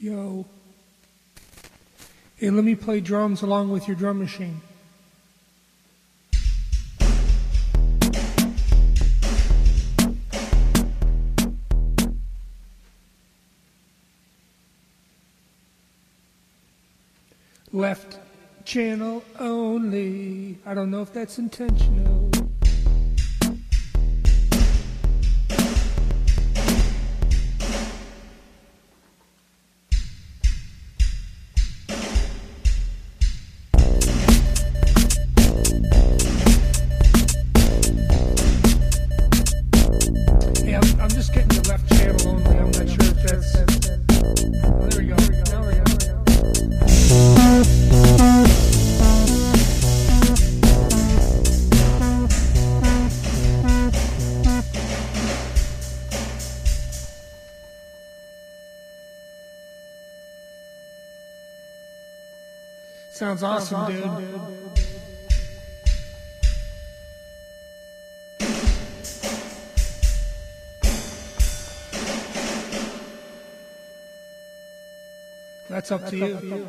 Yo. Hey, let me play drums along with your drum machine. Left channel only. I don't know if that's intentional. Yeah, I'm just getting the left channel only. I'm not sure if that's... Oh, there we go. Now we go. Sounds awesome, dude. That's up to you.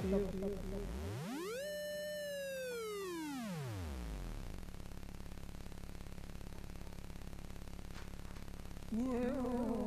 Yeah.